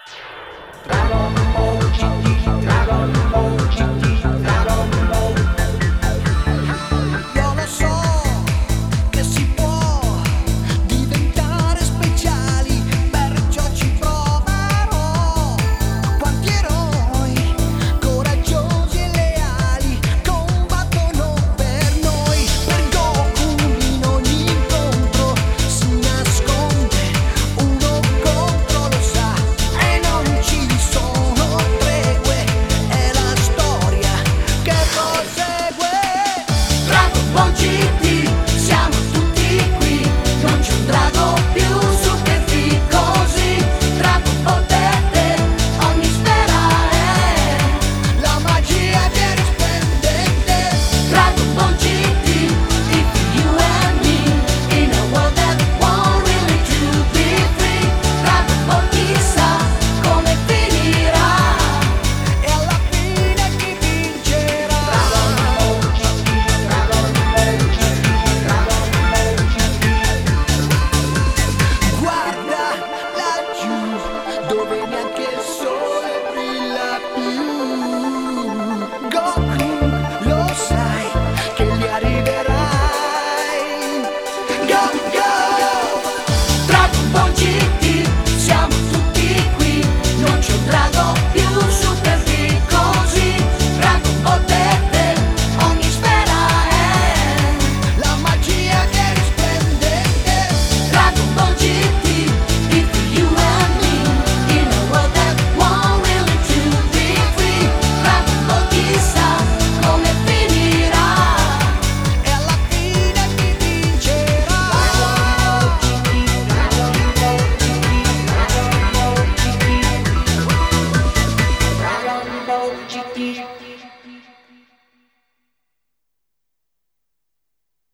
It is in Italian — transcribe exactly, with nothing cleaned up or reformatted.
Dragon Ball G T, Dragon Ball G T, Dragon Ball. Io lo so che si può diventare speciali, perciò ci proverò. Quanti eroi coraggiosi e leali combattono per noi. Per Goku in ogni incontro si nasconde uno contro, lo sa, e non ci sono tregue, è la storia che prosegue. Dragon Ball G T, siamo tutti qui, non c'è un drago più super di così. Dragon Ball verde, ogni sfera è la magia che è risplendente. Dragon Ball G T, it's you and me, in a world that won't really to be free. Dragon Ball chissà come finirà, e alla fine chi vincerà. Dragon Ball G T, Dragon Ball G T, Dragon Ball G T. Guarda laggiù, dove neanche il sole brilla più. Goku, lo sai che li arriverai. Go, go! Dragon Ball G T, siamo tutti qui, non c'è un drago più super di così. Dragon Ball verde, ogni sfera è la magia che è risplendente. Dragon Ball G T, it's you and me, in a world that won't really to be free. Dragon Ball chissà come finirà, e alla fine chi vincerà. Dragon Ball G T, Dragon Ball G T, Dragon Ball G T.